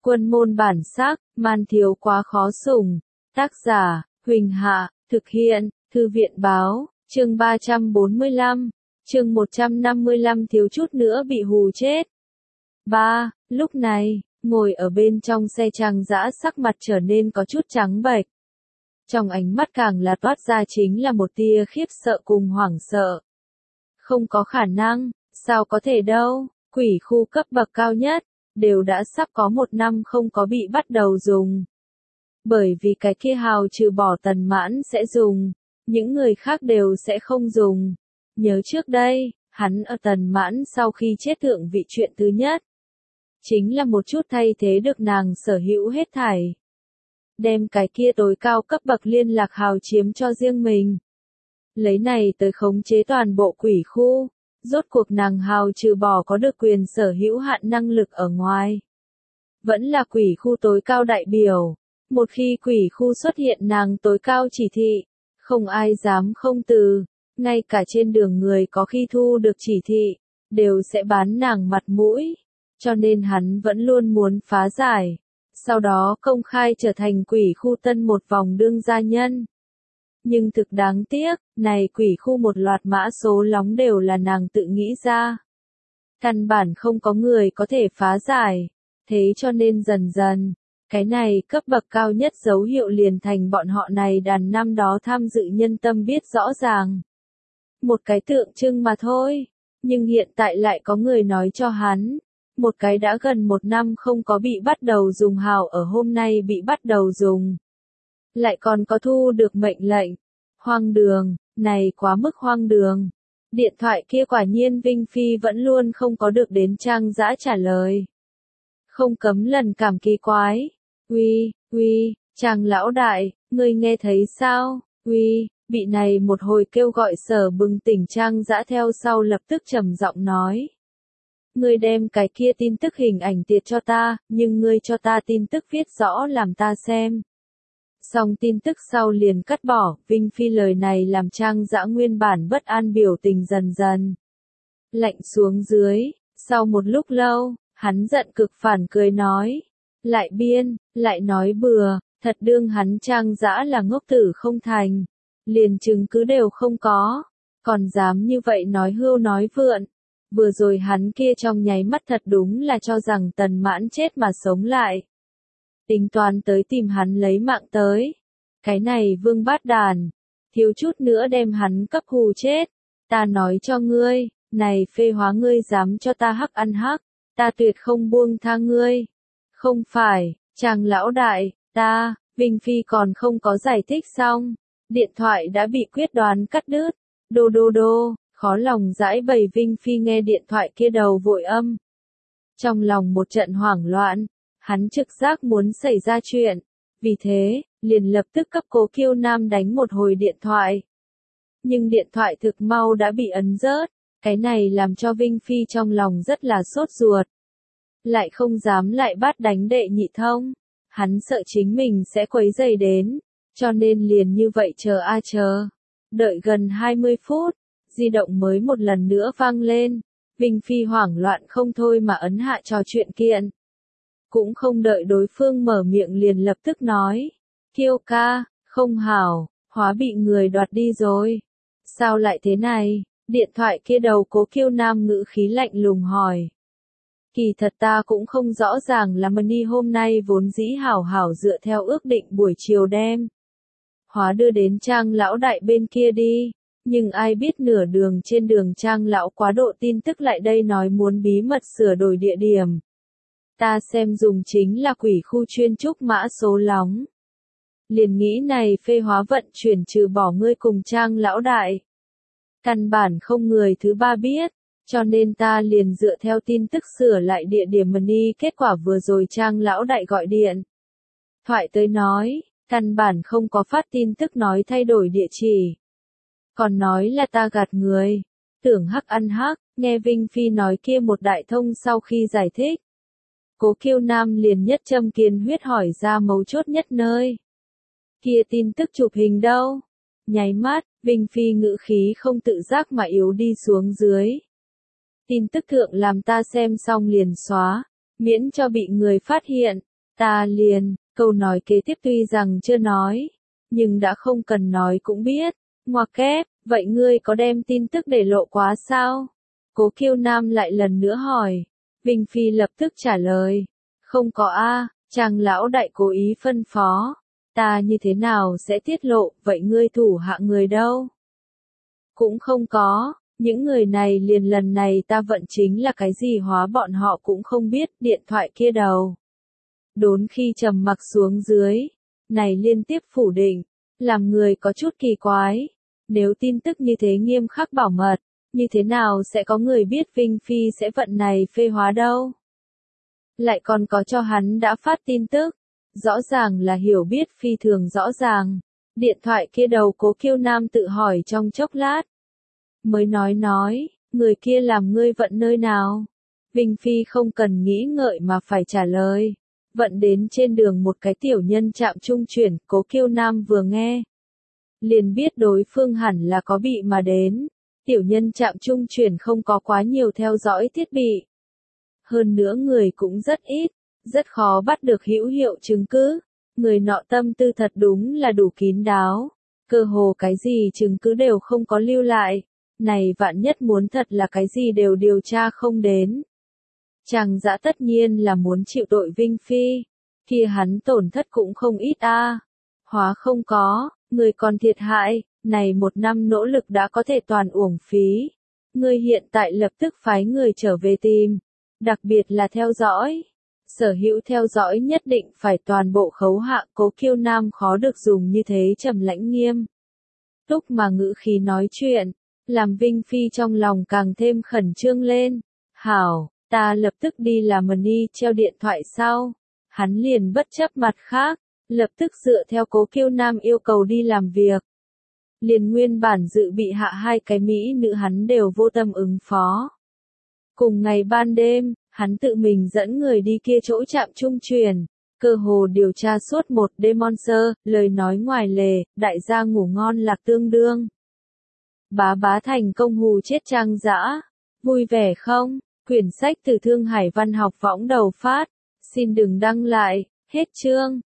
Quân môn bản sắc, man thiếu quá khó sủng. Tác giả, Huỳnh Hạ, thực hiện, Thư viện báo, chương 345, chương 155 thiếu chút nữa bị hù chết. 3. Lúc này, ngồi ở bên trong xe Trang Dã sắc mặt trở nên có chút trắng bệch. Trong ánh mắt càng là toát ra chính là một tia khiếp sợ cùng hoảng sợ. Không có khả năng, sao có thể đâu, quỷ khu cấp bậc cao nhất, đều đã sắp có 1 năm không có bị bắt đầu dùng. Bởi vì cái kia hào trừ bỏ Tần Mãn sẽ dùng, những người khác đều sẽ không dùng. Nhớ trước đây, hắn ở Tần Mãn sau khi chết thượng vị chuyện thứ nhất. Chính là một chút thay thế được nàng sở hữu hết thảy. Đem cái kia tối cao cấp bậc liên lạc hào chiếm cho riêng mình. Lấy này tới khống chế toàn bộ quỷ khu, rốt cuộc nàng hào trừ bỏ có được quyền sở hữu hạn năng lực ở ngoài. Vẫn là quỷ khu tối cao đại biểu, một khi quỷ khu xuất hiện nàng tối cao chỉ thị, không ai dám không từ, ngay cả trên đường người có khi thu được chỉ thị, đều sẽ bán nàng mặt mũi, cho nên hắn vẫn luôn muốn phá giải, sau đó công khai trở thành quỷ khu tân một vòng đương gia nhân. Nhưng thực đáng tiếc, này quỷ khu một loạt mã số lóng đều là nàng tự nghĩ ra. Căn bản không có người có thể phá giải, thế cho nên dần dần, cái này cấp bậc cao nhất dấu hiệu liền thành bọn họ này đàn năm đó tham dự nhân tâm biết rõ ràng. Một cái tượng trưng mà thôi, nhưng hiện tại lại có người nói cho hắn, một cái đã gần 1 năm không có bị bắt đầu dùng hào ở hôm nay bị bắt đầu dùng. Lại còn có thu được mệnh lệnh. Hoang đường, này quá mức hoang đường. Điện thoại kia quả nhiên Vinh Phi vẫn luôn không có được đến Trang Dã trả lời. Không cấm lần cảm kỳ quái. Uy, Trang lão đại, ngươi nghe thấy sao? Uy, bị này một hồi kêu gọi sở bừng tỉnh Trang Dã theo sau lập tức trầm giọng nói. Ngươi đem cái kia tin tức hình ảnh tiệt cho ta, nhưng ngươi cho ta tin tức viết rõ làm ta xem. Xong tin tức sau liền cắt bỏ, Vinh Phi lời này làm Trang Dã nguyên bản bất an biểu tình dần dần lạnh xuống dưới, sau một lúc lâu, hắn giận cực phản cười nói, lại biên, lại nói bừa, thật đương hắn Trang Dã là ngốc tử không thành, liền chứng cứ đều không có, còn dám như vậy nói hưu nói vượn. Vừa rồi hắn kia trong nháy mắt thật đúng là cho rằng Tần Mãn chết mà sống lại. Tính toán tới tìm hắn lấy mạng tới. Cái này vương bát đàn, thiếu chút nữa đem hắn cấp hù chết. Ta nói cho ngươi, này phê hóa ngươi dám cho ta hắc ăn hắc, ta tuyệt không buông tha ngươi. Không phải, Trang lão đại, ta, Vinh Phi còn không có giải thích xong. Điện thoại đã bị quyết đoán cắt đứt. Đô. Khó lòng giải bày Vinh Phi nghe điện thoại kia đầu vội âm. Trong lòng một trận hoảng loạn, hắn trực giác muốn xảy ra chuyện, vì thế, liền lập tức cấp Cố Kiêu Nam đánh một hồi điện thoại. Nhưng điện thoại thực mau đã bị ấn rớt, cái này làm cho Vinh Phi trong lòng rất là sốt ruột. Lại không dám lại bắt đánh đệ nhị thông, hắn sợ chính mình sẽ quấy rầy đến, cho nên liền như vậy chờ. Đợi gần 20 phút. Di động mới một lần nữa vang lên, Vinh Phi hoảng loạn không thôi mà ấn hạ trò chuyện kiện. Cũng không đợi đối phương mở miệng liền lập tức nói, Kiêu ca, không hảo, hóa bị người đoạt đi rồi. Sao lại thế này? Điện thoại kia đầu Cố Kiêu Nam ngữ khí lạnh lùng hỏi. Kỳ thật ta cũng không rõ ràng là Mani hôm nay vốn dĩ hảo dựa theo ước định buổi chiều đem. Hóa đưa đến Trang lão đại bên kia đi. Nhưng ai biết nửa đường trên đường Trang lão quá độ tin tức lại đây nói muốn bí mật sửa đổi địa điểm. Ta xem dùng chính là quỷ khu chuyên trúc mã số lóng. Liền nghĩ này phê hóa vận chuyển trừ bỏ ngươi cùng Trang lão đại. Căn bản không người thứ ba biết, cho nên ta liền dựa theo tin tức sửa lại địa điểm Mani kết quả vừa rồi Trang lão đại gọi điện. Thoại tới nói, căn bản không có phát tin tức nói thay đổi địa chỉ. Còn nói là ta gạt người, tưởng hắc ăn hắc, nghe Vinh Phi nói kia một đại thông sau khi giải thích. Cố Kiêu Nam liền nhất châm kiến huyết hỏi ra mấu chốt nhất nơi. Kia tin tức chụp hình đâu? Nháy mắt, Vinh Phi ngữ khí không tự giác mà yếu đi xuống dưới. Tin tức thượng làm ta xem xong liền xóa, miễn cho bị người phát hiện, Ta liền, câu nói kế tiếp tuy rằng chưa nói, nhưng đã không cần nói cũng biết. Ngoặc kép, vậy ngươi có đem tin tức để lộ quá sao? Cố Kiêu Nam lại lần nữa hỏi. Vinh Phi lập tức trả lời. Không có a, Trang lão đại cố ý phân phó. Ta như thế nào sẽ tiết lộ, vậy ngươi thủ hạ người đâu? Cũng không có, những người này liền lần này ta vận chính là cái gì hóa bọn họ cũng không biết, điện thoại kia đầu. Đốn khi trầm mặc xuống dưới, này liên tiếp phủ định, làm người có chút kỳ quái. Nếu tin tức như thế nghiêm khắc bảo mật, như thế nào sẽ có người biết Vinh Phi sẽ vận này phê hóa đâu? Lại còn có cho hắn đã phát tin tức, rõ ràng là hiểu biết phi thường rõ ràng. Điện thoại kia đầu Cố Kiêu Nam tự hỏi trong chốc lát. Mới nói, người kia làm ngươi vận nơi nào? Vinh Phi không cần nghĩ ngợi mà phải trả lời. Vận đến trên đường một cái tiểu nhân trạm trung chuyển, Cố Kiêu Nam vừa nghe. Liền biết đối phương hẳn là có bị mà đến. Tiểu nhân trạm trung chuyển không có quá nhiều theo dõi thiết bị. Hơn nữa người cũng rất ít, rất khó bắt được hữu hiệu chứng cứ. Người nọ tâm tư thật đúng là đủ kín đáo. Cơ hồ cái gì chứng cứ đều không có lưu lại. Này vạn nhất muốn thật là cái gì đều điều tra không đến. Chàng dã tất nhiên là muốn chịu tội Vinh Phi. Kia hắn tổn thất cũng không ít a. Hóa không có, người còn thiệt hại, này 1 năm nỗ lực đã có thể toàn uổng phí. Người hiện tại lập tức phái người trở về tìm. Đặc biệt là theo dõi. Sở hữu theo dõi nhất định phải toàn bộ khấu hạ. Cố Kiêu Nam khó được dùng như thế trầm lãnh nghiêm. Lúc mà ngữ khí nói chuyện, làm Vinh Phi trong lòng càng thêm khẩn trương lên. Hảo, ta lập tức đi làm money treo điện thoại sau. Hắn liền bất chấp mặt khác, lập tức dựa theo Cố Kiêu Nam yêu cầu đi làm việc. Liền nguyên bản dự bị hạ 2 cái mỹ nữ hắn đều vô tâm ứng phó. Cùng ngày ban đêm, hắn tự mình dẫn người đi kia chỗ trạm trung chuyển, cơ hồ điều tra suốt một đêm Monster, lời nói ngoài lề, đại gia ngủ ngon lạc tương đương. Bá thành công hù chết Trang dã. Vui vẻ không? Quyển sách từ Thương Hải Văn học võng đầu phát. Xin đừng đăng lại. Hết chương.